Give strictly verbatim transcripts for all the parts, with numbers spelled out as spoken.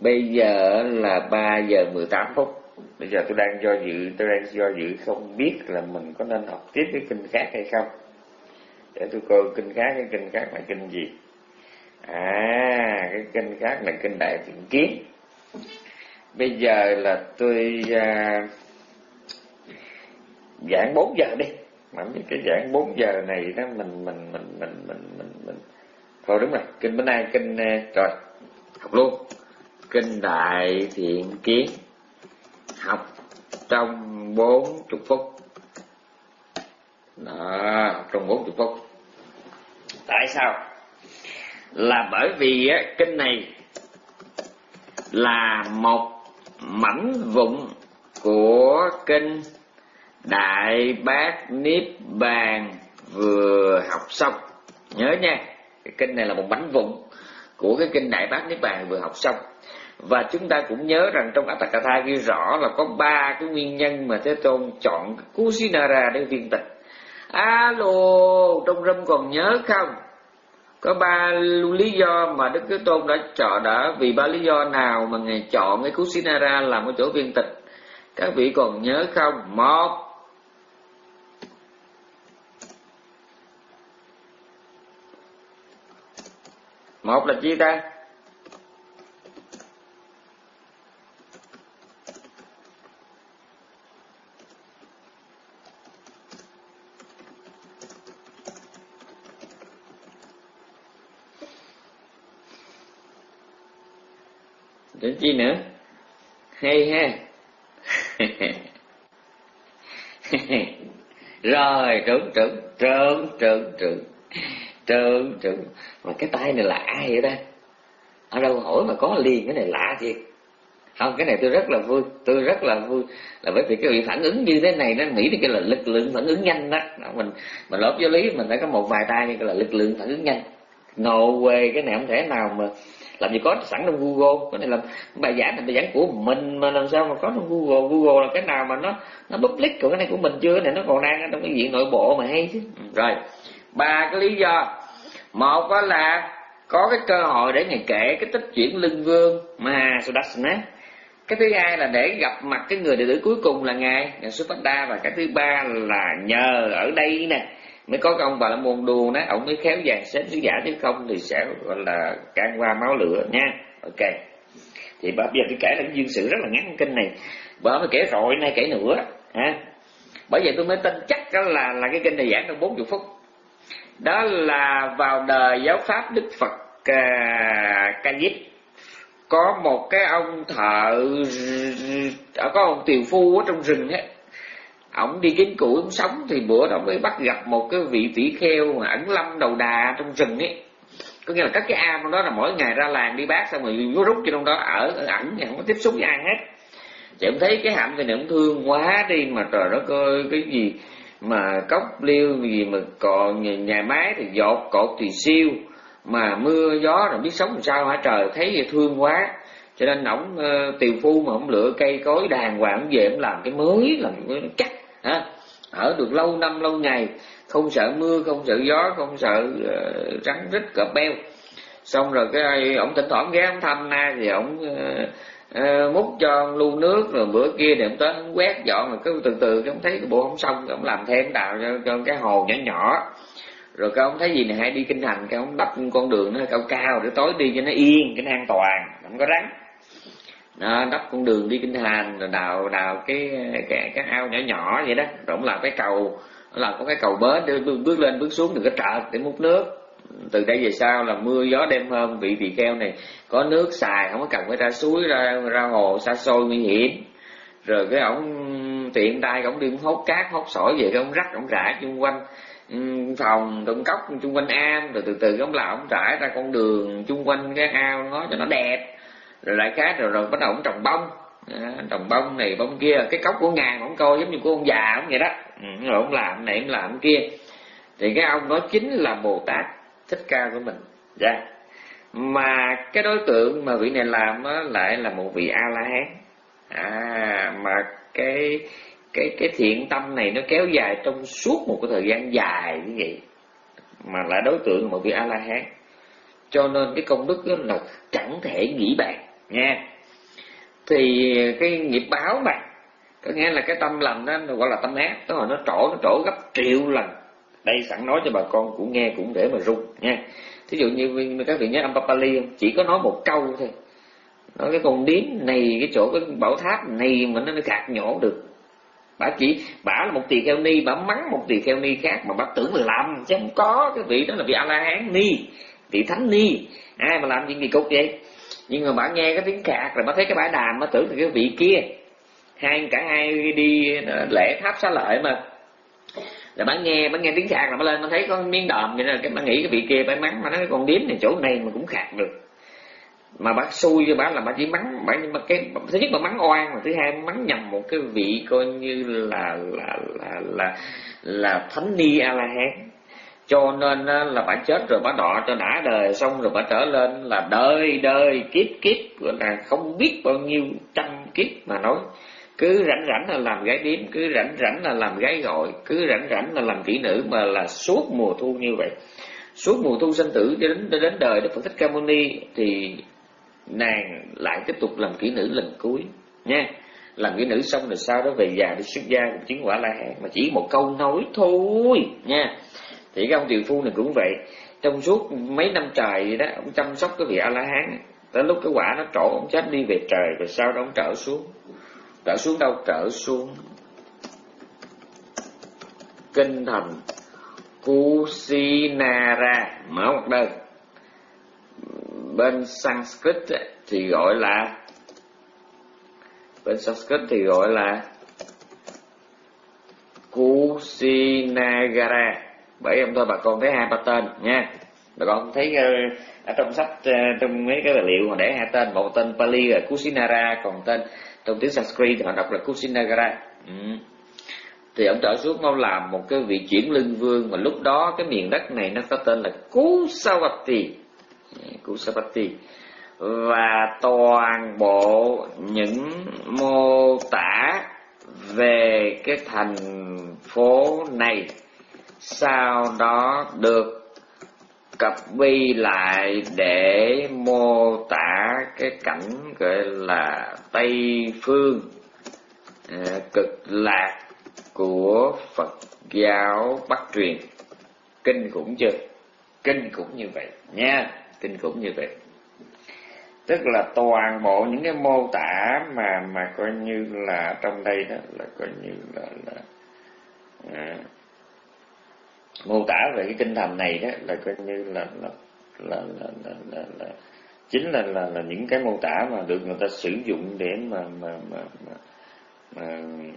Bây giờ là ba giờ mười tám phút. Bây giờ tôi đang do dự, tôi đang do dự không biết là mình có nên học tiếp cái kinh khác hay không. Để tôi coi kinh khác, cái kinh khác là kinh gì. À, cái kinh khác là kinh Đại Thiện Kiến. Bây giờ là tôi à, giảng bốn giờ đi. Mà cái giảng bốn giờ này đó mình mình mình mình mình mình mình thôi đúng rồi, kinh bữa nay kinh rồi học luôn. Kinh Đại Thiện Kiến học trong bốn chục phút. Đó, học trong bốn chục phút. Tại sao? Là bởi vì á, kinh này là một mảnh vụn của kinh Đại Bát Niết Bàn vừa học xong. Nhớ nha, cái kinh này là một mảnh vụn của cái kinh Đại Bát Niết Bàn vừa học xong. Và chúng ta cũng nhớ rằng trong Atthakatha ghi rõ là có ba cái nguyên nhân mà Thế Tôn chọn Kusinara để viên tịch. Alo, trong râm còn nhớ không? Có ba lý do mà Đức Thế Tôn đã chọn, đã vì ba lý do nào mà Ngài chọn cái Kusinara làm cái chỗ viên tịch? Các vị còn nhớ không? Một, một là chi ta? Đến chi nữa? Hay ha. Rồi, trưởng trưởng trưởng trưởng trưởng trưởng trưởng mà cái tay này là ai vậy ta? Ở đâu hỏi mà có liền, cái này lạ thiệt. Không, cái này tôi rất là vui, tôi rất là vui là bởi vì cái vị phản ứng như thế này nó nghĩ đến cái là lực lượng phản ứng nhanh đó. Mình mình lớp giáo lý mình phải có một vài tay như cái là lực lượng phản ứng nhanh. No way, cái này không thể nào mà làm gì có sẵn trong Google. Cái này là bài giảng là bài giảng của mình mà làm sao mà có trong Google. Google là cái nào mà nó nó public, còn cái này của mình chưa, cái này nó còn đang ở trong cái diện nội bộ mà hay chứ. Rồi, ba cái lý do. Một đó là có cái cơ hội để Ngài kể cái tích chuyển Lưng Vương Mahasudarsana. Cái thứ hai là để gặp mặt cái người đệ tử cuối cùng là Ngài Ngài Supada. Và cái thứ ba là nhờ ở đây nè mới có cái ông Bà La Môn Đu đó, ông mới khéo dàn xếp sứ giả, chứ không thì sẽ gọi là can qua máu lửa nha. Ok, thì bây giờ tôi kể là cái duyên sự rất là ngắn kinh này, bởi mới kể rồi nay kể nữa ha. Bởi vậy tôi mới tin chắc đó là là cái kinh này giảng trong bốn mươi phút. Đó là vào đời giáo pháp Đức Phật uh, Ca Diếp, có một cái ông thợ, có ông tiều phu ở trong rừng ấy, ổng đi kiếm củi ổng sống, thì bữa đó mới bắt gặp một cái vị tỷ kheo mà ẩn lâm đầu đà trong rừng ấy. Có nghĩa là các cái am đó là mỗi ngày ra làng đi bác, xong rồi nó rút cho trong đó ở, ở ẩn, không có tiếp xúc với ai hết. Thì ông thấy cái hạnh thì này ông thương quá đi, mà trời đất ơi, cái gì mà cốc liêu gì mà còn nhà, nhà máy thì dột cột thì siêu, mà mưa gió rồi biết sống làm sao hả trời, thấy vậy thương quá. Cho nên ổng uh, tiều phu mà ổng lựa cây cối đàng hoàng, ổng về ổng làm cái mới, làm cái chắc ha, ở được lâu năm lâu ngày, không sợ mưa, không sợ gió, không sợ uh, rắn rít cọp beo. Xong rồi cái ổng thỉnh thoảng ghé ổng thăm na, thì ổng uh, uh, múc cho lu nước, rồi bữa kia thì ổng tới ổng quét dọn, rồi cái từ từ cái ổng thấy cái bộ không xong, ổng làm thêm đào cho, cho cái hồ nhỏ nhỏ. Rồi cái ông thấy gì này hay đi kinh hành, cái ông đắp con đường nó cao cao để tối đi cho nó yên, cho nó an toàn, không có rắn. Đó, đắp con đường đi kinh hành, rồi đào đào cái cái, cái ao nhỏ nhỏ vậy đó, rồi ông làm cái cầu, làm có cái cầu bến để bước, bước lên bước xuống được cái trợt để múc nước. Từ đây về sau là mưa gió đêm hôm, vị tỳ kheo này có nước xài, không có cần phải ra suối ra ra hồ xa xôi nguy hiểm. Rồi cái ổng tiện tay ổng đi hốt cát hốt sỏi về, cái ổng rắc ổng rải xung quanh phòng tụng cốc chung quanh am, rồi từ từ ông làm ông trải ra con đường chung quanh cái ao nó cho nó đẹp. Rồi lại khác rồi rồi bắt đầu ông trồng bông, à, trồng bông này bông kia, cái cốc của ngàn ông coi giống như của ông già ông vậy đó. Ừ, rồi ông làm này ông làm kia, thì cái ông đó chính là Bồ Tát Thích Ca của mình. Dạ. Mà cái đối tượng mà vị này làm á, lại là một vị A La Hán. À, mà cái cái cái thiện tâm này nó kéo dài trong suốt một cái thời gian dài như vậy, mà là đối tượng một vị A La Hán, cho nên cái công đức đó là chẳng thể nghĩ bàn nha. thì cái nghiệp báo mà có nghĩa là cái tâm lành đó gọi là tâm ác, tức là nó trổ nó trổ gấp triệu lần. Đây sẵn nói cho bà con cũng nghe cũng để mà rung nha. Thí dụ như các vị nhớ Amrapali không? Chỉ có nói một câu thôi, nói cái con điếm này, cái chỗ cái bảo tháp này mà nó nó gạt nhổ được. Bà chỉ bà là một tỳ kheo ni, bà mắng một tỳ kheo ni khác mà bà tưởng là làm, chứ không có. Cái vị đó là vị A La Hán ni, vị thánh ni, ai mà làm chuyện kỳ cục vậy. Nhưng mà bà nghe cái tiếng khạc rồi bà thấy cái bãi đàm, bà tưởng là cái vị kia. Hai cả hai đi lễ tháp xá lợi mà, rồi bà nghe bà nghe tiếng khạc là bà lên bà thấy có miếng đờm vậy, cái bà nghĩ cái vị kia bà mắng, mà nói con điếm này chỗ này mà cũng khạc được. Mà bác xui cho bà là bà chỉ mắng bà, nhưng mà cái thứ nhất bà mắng oan, mà thứ hai mắng nhầm một cái vị coi như là là là là là thánh ni A La Hán. Cho nên là bà chết rồi bà đọa cho đã đời, xong rồi bà trở lên là đời đời kiếp kiếp, gọi là không biết bao nhiêu trăm kiếp mà nói. Cứ rảnh rảnh là làm gái điếm, cứ rảnh rảnh là làm gái gọi, cứ rảnh rảnh là làm kỹ nữ, mà là suốt mùa thu như vậy. Suốt mùa thu sanh tử cho đến đến đời Đức Phật Thích Ca Mâu Ni thì nàng lại tiếp tục làm kỹ nữ lần cuối nha. Làm kỹ nữ xong rồi sau đó về già đi xuất gia chứng quả La Hán, mà chỉ một câu nói thôi nha. Thì cái ông tiều phu này cũng vậy, trong suốt mấy năm trời vậy đó, ông chăm sóc cái vị A La Hán, tới lúc cái quả nó trổ, ông chết đi về trời, rồi sau đó ông trở xuống. Trở xuống đâu? Trở xuống kinh thành Kusinara, mở một đơn. Bên Sanskrit thì gọi là bên Sanskrit thì gọi là Kusinagara. Bởi ông thôi bà con thấy hai ba tên nha. Bà con thấy ở trong sách, trong mấy cái tài liệu họ để hai tên, một tên Pali là Kusinara, còn tên trong tiếng Sanskrit thì họ đọc là Kusinagara. Ừ. Thì ông trở xuống ông làm một cái vị chuyển lưng vương, mà lúc đó cái miền đất này nó có tên là Kusavati. Kusavati. Và toàn bộ những mô tả về cái thành phố này sau đó được copy lại để mô tả cái cảnh gọi là Tây Phương à, cực lạc của Phật giáo Bắc truyền. Kinh khủng chưa? Kinh khủng như vậy nha, kinh khủng như vậy. Tức là toàn bộ những cái mô tả mà mà coi như là trong đây đó là coi như là, là à, mô tả về cái kinh thành này đó là coi như là là là là, là, là, là chính là, là là những cái mô tả mà được người ta sử dụng để mà mà mà mà, mà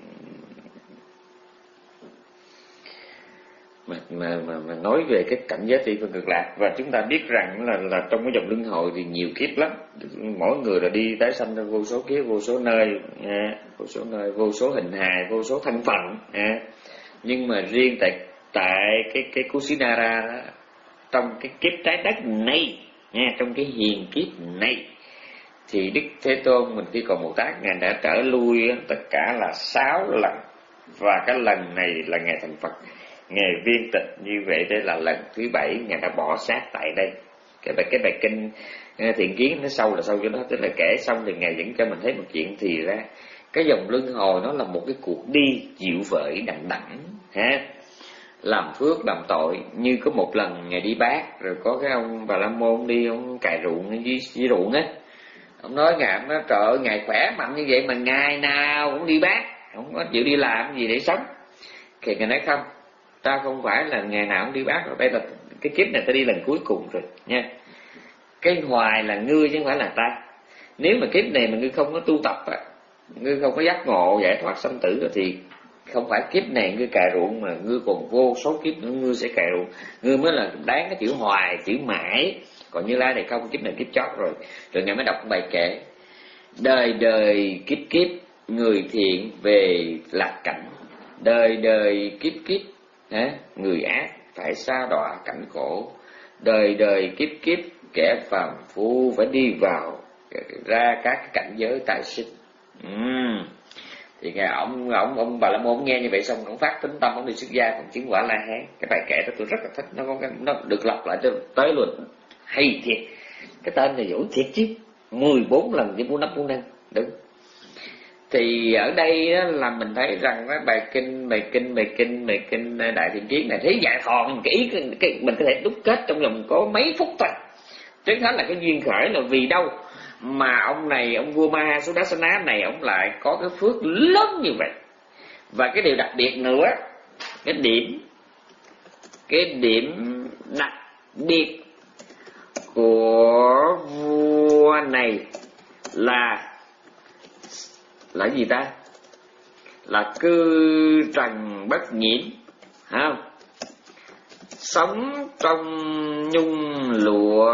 Mà, mà, mà, mà nói về cái cảnh giới Tây Phương Cực Lạc. Và chúng ta biết rằng là, là trong cái dòng luân hồi thì nhiều kiếp lắm, mỗi người là đi tái sanh ra vô số kiếp, vô số nơi, à, vô số nơi, vô số hình hài, vô số thân phận. À. Nhưng mà riêng tại tại cái cái Kusinara đó, trong cái kiếp trái đất này, nha, trong cái hiền kiếp này, thì Đức Thế Tôn mình khi còn Bồ Tát, ngài đã trở lui tất cả là sáu lần, và cái lần này là ngày thành Phật. Ngày viên tịch như vậy, đây là lần thứ bảy ngài đã bỏ xác tại đây. Cái bài cái bài kinh Thiện Kiến nó sâu là sâu cho nó, tức là kể xong thì ngài vẫn cho mình thấy một chuyện, thì ra cái dòng luân hồi nó là một cái cuộc đi dịu vợi đằng đẵng ha. Làm phước làm tội. Như có một lần ngài đi bác, rồi có cái ông Bà La Môn đi, ông cày ruộng dưới, dưới ruộng á. Ông nói ngài, ông nói trời ơi, ngài khỏe mạnh như vậy mà ngày nào cũng đi bác, không có chịu đi làm gì để sống. Thì ngài nói không, ta không phải là ngày nào cũng đi bác rồi, đây là cái kiếp này ta đi lần cuối cùng rồi nha. Cái hoài là ngươi chứ không phải là ta. Nếu mà kiếp này mà ngươi không có tu tập á, ngươi không có giác ngộ giải thoát sanh tử rồi, thì không phải kiếp này ngươi cày ruộng, mà ngươi còn vô số kiếp nữa ngươi sẽ cày ruộng. Ngươi mới là đáng cái chữ hoài, chữ mãi. Còn Như Lai này không, kiếp này kiếp chót rồi. Rồi ngài mới đọc bài kệ: đời đời kiếp kiếp người thiện về lạc cảnh, đời đời kiếp kiếp hả, người ác phải sa đọa cảnh khổ, đời đời kiếp kiếp kẻ phàm phu phải đi vào ra các cảnh giới tại sinh. uhm. Thì ngài ông ông ông Bà La Môn nghe như vậy xong, ông phát tính tâm, ông đi xuất gia, ông chứng quả La Hán. Cái bài kệ đó tôi rất là thích, nó có cái, nó được lặp lại tới luôn, hay thiệt. Cái tên này dữ thiệt chứ, mười bốn lần với bốn năm bốn năm đúng. Thì ở đây là mình thấy rằng cái bài kinh bài kinh bài kinh bài kinh Đại Thiện Triết này thấy dài thòn, cái ý cái, cái, mình có thể đúc kết trong vòng có mấy phút thôi. Trước hết là cái duyên khởi là vì đâu mà ông này, ông vua Mahasudarsana này, ông lại có cái phước lớn như vậy. Và cái điều đặc biệt nữa, cái điểm cái điểm đặc biệt của vua này là là gì ta? Là cư trần bất nhiễm, không? Sống trong nhung lụa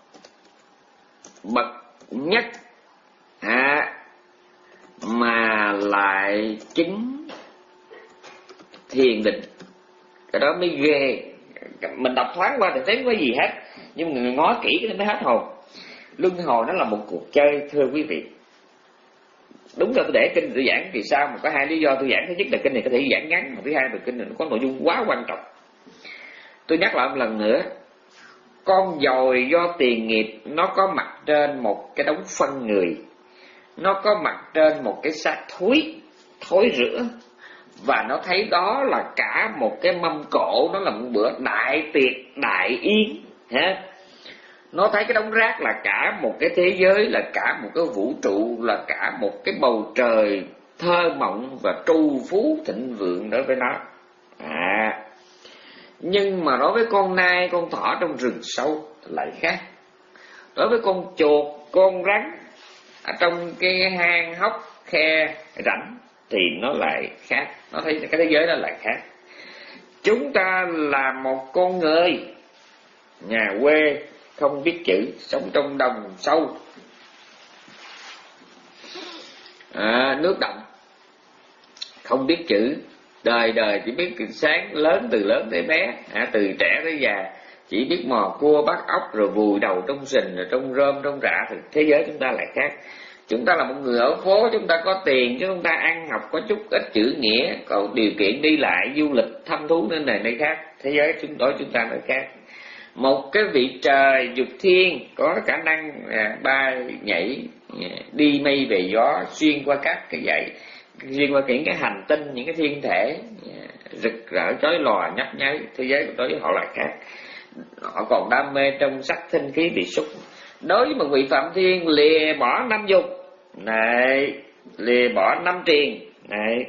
bậc nhất, à, mà lại chứng thiền định. Cái đó mới ghê. Mình đọc thoáng qua thì thấy không có gì hết, nhưng mà người ngó kỹ cái mới hết hồn. Luân hồi nó là một cuộc chơi, thưa quý vị. Đúng là tôi để kinh tôi giảng vì sao mà có hai lý do tôi giảng. Thứ nhất là kinh này có thể giảng ngắn, mà thứ hai là kinh này nó có nội dung quá quan trọng. Tôi nhắc lại một lần nữa, con dồi do tiền nghiệp nó có mặt trên một cái đống phân người, nó có mặt trên một cái xác thối thối rữa, và nó thấy đó là cả một cái mâm cỗ, nó là một bữa đại tiệc đại yến ha. Nó thấy cái đống rác là cả một cái thế giới, là cả một cái vũ trụ, là cả một cái bầu trời thơ mộng và trù phú thịnh vượng đối với nó. À, nhưng mà đối với con nai, con thỏ trong rừng sâu lại khác. Đối với con chuột, con rắn ở trong cái hang hốc khe rãnh thì nó lại khác. Nó thấy cái thế giới đó lại khác. Chúng ta là một con người nhà quê không biết chữ, sống trong đồng sâu, à, nước đậm, không biết chữ, đời đời chỉ biết sáng lớn, từ lớn tới bé, à, từ trẻ tới già chỉ biết mò cua bắt ốc rồi vùi đầu trong sình, rồi trong rơm trong rạ. Thì thế giới chúng ta lại khác. Chúng ta là một người ở phố, chúng ta có tiền, chúng ta ăn học có chút ít chữ nghĩa, có điều kiện đi lại du lịch thăm thú nơi này nơi khác. Thế giới chúng đối chúng ta lại khác. Một cái vị trời dục thiên có khả năng à, bay nhảy, à, đi mây về gió, xuyên qua các cái dãy, xuyên qua những cái hành tinh, những cái thiên thể à, rực rỡ chói lòa nhấp nháy. Thế giới đối với họ lại khác. Họ còn đam mê trong sắc thinh khí vị xúc. Đối với một vị phạm thiên lìa bỏ năm dục này, lìa bỏ năm triền này,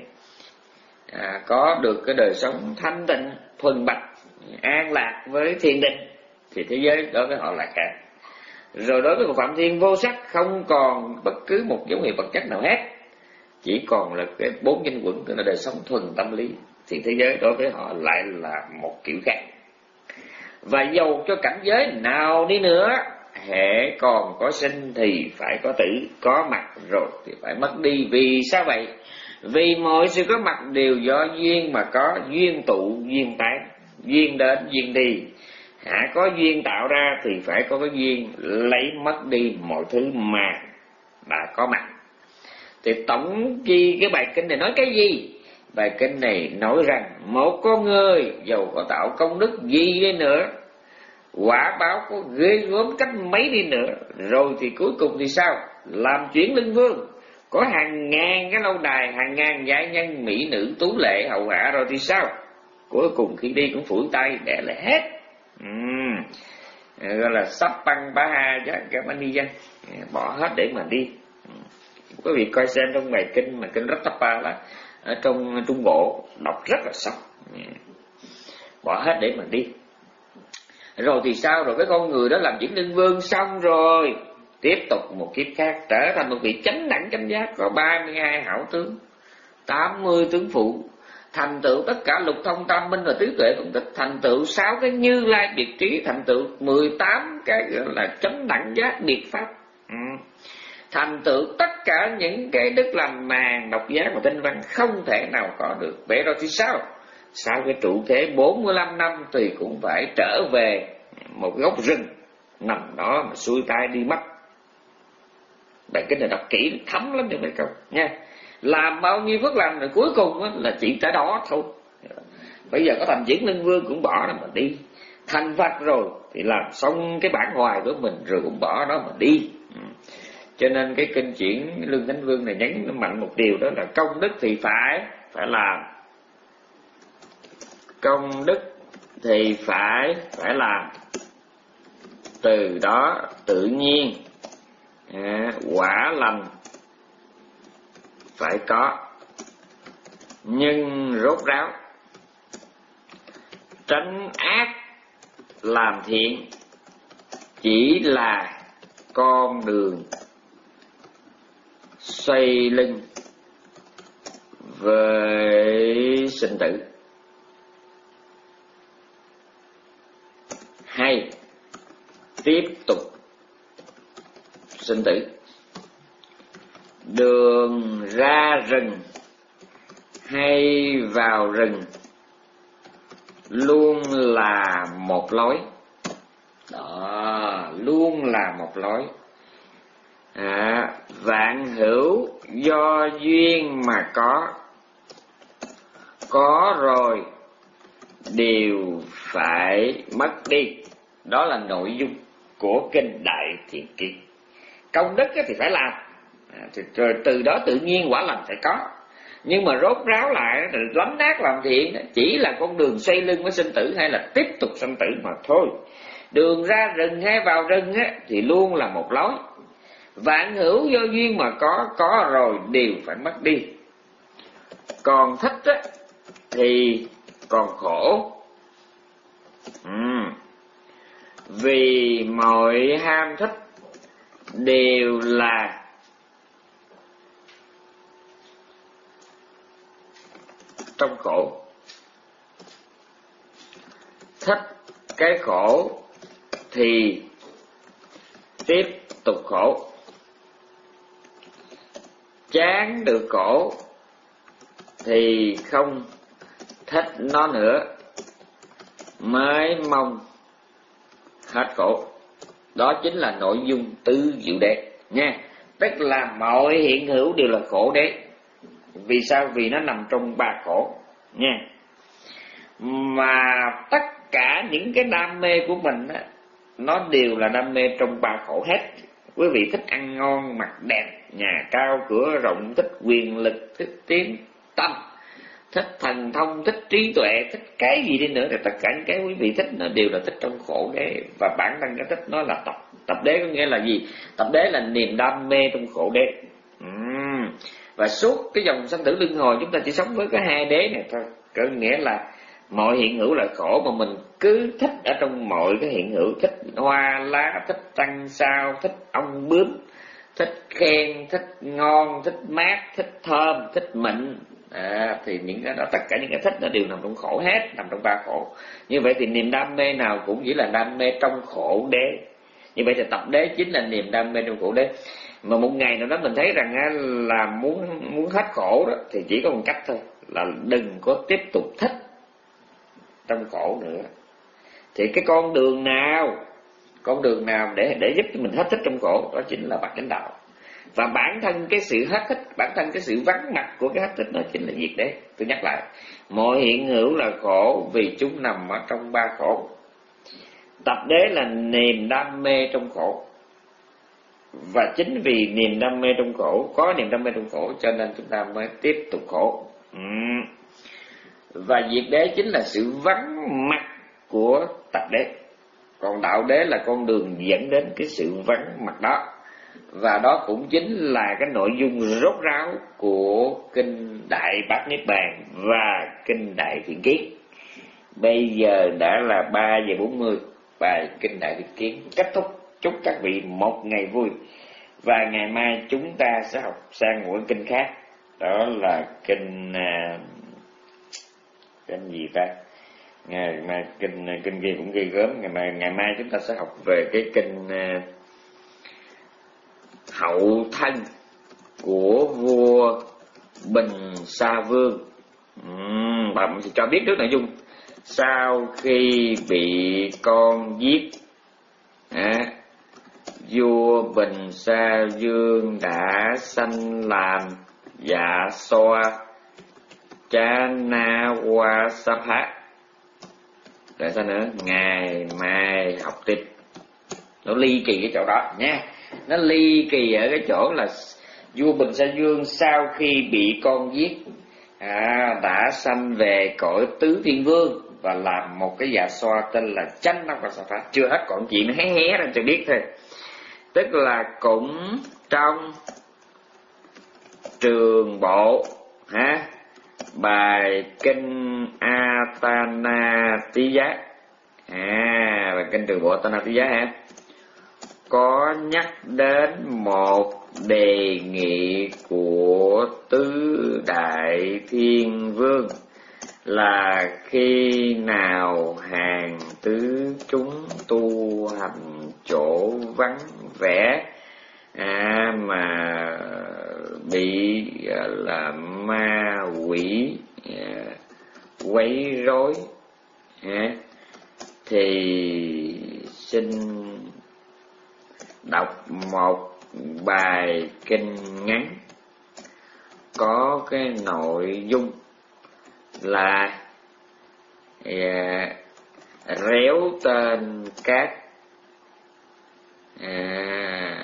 à, có được cái đời sống thanh tịnh thuần bạch an lạc với thiền định, thì thế giới đối với họ là khác. Rồi đối với một phạm thiên vô sắc, không còn bất cứ một dấu hiệu vật chất nào hết, chỉ còn là cái bốn nhân quẩn, tức là đời sống thuần tâm lý, thì thế giới đối với họ lại là một kiểu khác. Và dầu cho cảnh giới nào đi nữa, hễ còn có sinh thì phải có tử, có mặt rồi thì phải mất đi. Vì sao vậy? Vì mọi sự có mặt đều do duyên mà có, duyên tụ duyên tán, duyên đến duyên đi. Hả, có duyên tạo ra thì phải có cái duyên lấy mất đi mọi thứ mà đã có mặt. Thì tổng chi cái bài kinh này nói cái gì? Bài kinh này nói rằng một con người dầu có tạo công đức gì đi nữa, quả báo có ghê gớm cách mấy đi nữa, rồi thì cuối cùng thì sao? Làm chuyển linh vương, có hàng ngàn cái lâu đài, hàng ngàn giai nhân mỹ nữ tú lệ hầu hạ, rồi thì sao? Cuối cùng khi đi cũng phủi tay để lại hết. uhm. Gọi là sắp băng bá ha cái bánh đi dân, bỏ hết để mà đi. Quý vị coi xem trong bài kinh mà kinh Rattapa là ở trong Trung Bộ đọc rất là sâu, bỏ hết để mà đi. Rồi thì sao? Rồi cái con người đó làm chuyển linh vương xong rồi tiếp tục một kiếp khác, trở thành một vị chánh đẳng chánh giác, có ba mươi hai hảo tướng, tám mươi tướng phụ, thành tựu tất cả lục thông tam minh và tứ tuệ cũng tích, thành tựu sáu cái Như Lai biệt trí, thành tựu mười tám cái gọi là chánh đẳng giác biệt pháp, ừ. thành tựu tất cả những cái đức lành màng độc giác và tinh văn không thể nào có được. Vậy rồi thì sao? Sau cái trụ thế bốn mươi lăm năm thì cũng phải trở về một gốc rừng nằm đó mà xuôi tay đi mất. Bài kinh này đọc kỹ thấm lắm cho mấy câu nha. Làm bao nhiêu phước lành rồi cuối cùng là chỉ tới đó thôi. Bây giờ có thành chuyển linh vương cũng bỏ nó mà đi, thành Phật rồi thì làm xong cái bản hoài của mình rồi cũng bỏ nó mà đi. Cho nên cái kinh chuyển Lương Thánh Vương này nhấn mạnh một điều, đó là công đức thì phải phải làm, công đức thì phải phải làm, từ đó tự nhiên à, quả lành phải có. Nhưng rốt ráo tránh ác làm thiện chỉ là con đường xoay lưng với sinh tử, hay tiếp tục sinh tử. Đường ra rừng hay vào rừng luôn là một lối, đó, luôn là một lối. À, vạn hữu do duyên mà có, có rồi đều phải mất đi. Đó là nội dung của kinh Đại Thiện Kiến. Công đức thì phải làm, à, rồi từ đó tự nhiên quả lành phải có. Nhưng mà rốt ráo lại lánh ác làm thiện chỉ là con đường xoay lưng với sinh tử hay là tiếp tục sinh tử mà thôi. Đường ra rừng hay vào rừng á, thì luôn là một lối. Vạn hữu do duyên mà có, có rồi đều phải mất đi. Còn thích á, thì còn khổ. Ừ. Vì mọi ham thích đều là trong khổ. Thích cái khổ thì tiếp tục khổ, chán được khổ thì không thích nó nữa, mới mong hết khổ. Đó chính là nội dung tứ diệu đế nha. Tức là mọi hiện hữu đều là khổ đế. Vì sao? Vì nó nằm trong ba khổ nha. Mà tất cả những cái đam mê của mình á, nó đều là đam mê trong ba khổ hết. Quý vị thích ăn ngon, mặc đẹp, nhà cao cửa rộng, thích quyền lực, thích tiếng tâm, thích thần thông, thích trí tuệ, thích cái gì đi nữa, thì tất cả những cái quý vị thích nó đều là thích trong khổ đế. Và bản thân cái thích nó là tập tập đế. Có nghĩa là gì? Tập đế là niềm đam mê trong khổ đế. uhm. Và suốt cái dòng sanh tử luân hồi chúng ta chỉ sống với cái hai đế này thôi. Có nghĩa là mọi hiện hữu là khổ, mà mình cứ thích ở trong mọi cái hiện hữu. Thích hoa lá, thích tăng sao, thích ong bướm, thích khen, thích ngon, thích mát, thích thơm, thích mịn. À, thì những cái đó, tất cả những cái thích nó đều nằm trong khổ hết, nằm trong ba khổ. Như vậy thì niềm đam mê nào cũng chỉ là đam mê trong khổ đế. Như vậy thì tập đế chính là niềm đam mê trong khổ đế. Mà một ngày nào đó mình thấy rằng là muốn muốn hết khổ đó, thì chỉ có một cách thôi, là đừng có tiếp tục thích trong khổ nữa. Thì cái con đường nào, con đường nào để để giúp cho mình hết thích trong khổ, đó chính là bát chánh đạo. Và bản thân cái sự hết thích, bản thân cái sự vắng mặt của cái hết thích, đó chính là diệt đế. Tôi nhắc lại, mọi hiện hữu là khổ vì chúng nằm ở trong ba khổ. Tập đế là niềm đam mê trong khổ. Và chính vì niềm đam mê trong khổ, có niềm đam mê trong khổ, cho nên chúng ta mới tiếp tục khổ. uhm. Và diệt đế chính là sự vắng mặt của tập đế. Còn đạo đế là con đường dẫn đến cái sự vắng mặt đó. Và đó cũng chính là cái nội dung rốt ráo của kinh Đại Bát Niết Bàn và kinh Đại Thiện Kiến. Bây giờ đã là ba giờ bốn mươi, bài kinh Đại Thiện Kiến kết thúc. Chúc các vị một ngày vui. Và ngày mai chúng ta sẽ học sang một kinh khác. Đó là kinh uh, kinh gì ta? Ngày mai kinh kinh kia cũng ghê gớm. Ngày mai ngày mai chúng ta sẽ học về cái kinh uh, hậu thân của vua Bình Sa Vương. uhm, Bà mình cho biết trước nội dung. Sau khi bị con giết, à, vua Bình Sa Vương đã sanh làm Dạ Xoa Chanawasapha. Rồi sao nữa? Ngày mai học tiếp. Nó ly kỳ cái chỗ đó nha. Nó ly kỳ ở cái chỗ là vua Bình Sa Dương sau khi bị con giết à, đã sanh về cõi Tứ Thiên Vương và làm một cái dạ xoa tên là Chánh Nóc Sa Phát. Chưa hết còn chuyện nó hé hé ra cho biết thôi. Tức là cũng trong Trường Bộ ha, bài kinh Atanatija à, bài kinh Trường Bộ Atanatija ha, có nhắc đến một đề nghị của Tứ Đại Thiên Vương là khi nào hàng tứ chúng tu hành chỗ vắng vẻ à, mà bị là ma quỷ à, quấy rối à, thì xin đọc một bài kinh ngắn có cái nội dung là à, réo tên các à,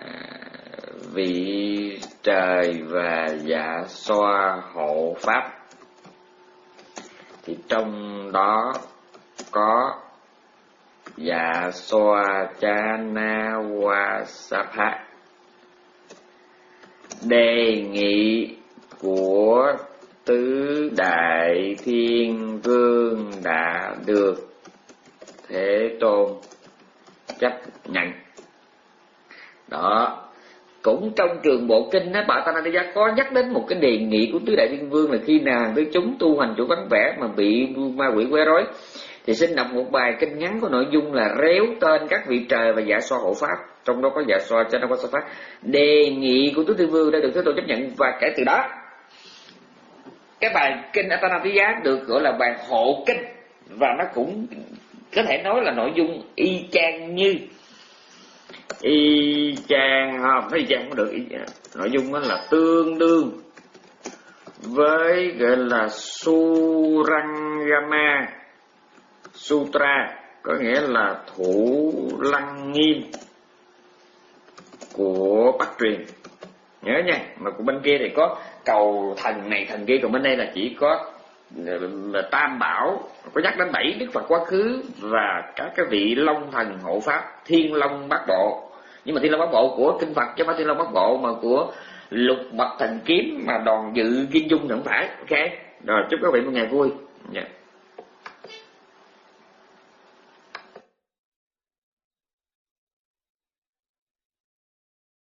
vị trời và dạ xoa hộ pháp. Thì trong đó có dạ xoa Chanawasapha. Đề nghị của Tứ Đại Thiên Vương đã được Thế Tôn chấp nhận. Đó, cũng trong Trường Bộ Kinh á, Bà Tanatija có nhắc đến một cái đề nghị của Tứ Đại Thiên Vương là khi nào tới chúng tu hành chỗ vắng vẻ mà bị ma quỷ quấy rối thì xin đọc một bài kinh ngắn có nội dung là réo tên các vị trời và dạ xoa hộ pháp, trong đó có dạ xoa Chanawasapha. Đề nghị của Tứ Thiên Vương đã được Thế Tôn chấp nhận, và kể từ đó cái bài kinh Atanatija được gọi là bài hộ kinh, và nó cũng có thể nói là nội dung y chang như y chang không, nói y chang cũng được, y, nội dung đó là tương đương với gọi là Surangama Sutra, có nghĩa là Thủ Lăng Nghiêm của Bắc truyền. Nhớ nha, mà của bên kia thì có cầu thần này thần kia, còn bên đây là chỉ có là Tam Bảo, có nhắc đến bảy Đức Phật quá khứ và các cái vị Long Thần hộ pháp, Thiên Long Bát Bộ. Nhưng mà Thiên Long Bát Bộ của kinh Phật chứ không phải Thiên Long Bát Bộ mà của Lục Mạch Thần Kiếm mà Đoàn Dự Viên Dung thì không phải. Ok, rồi chúc các vị một ngày vui. Yeah.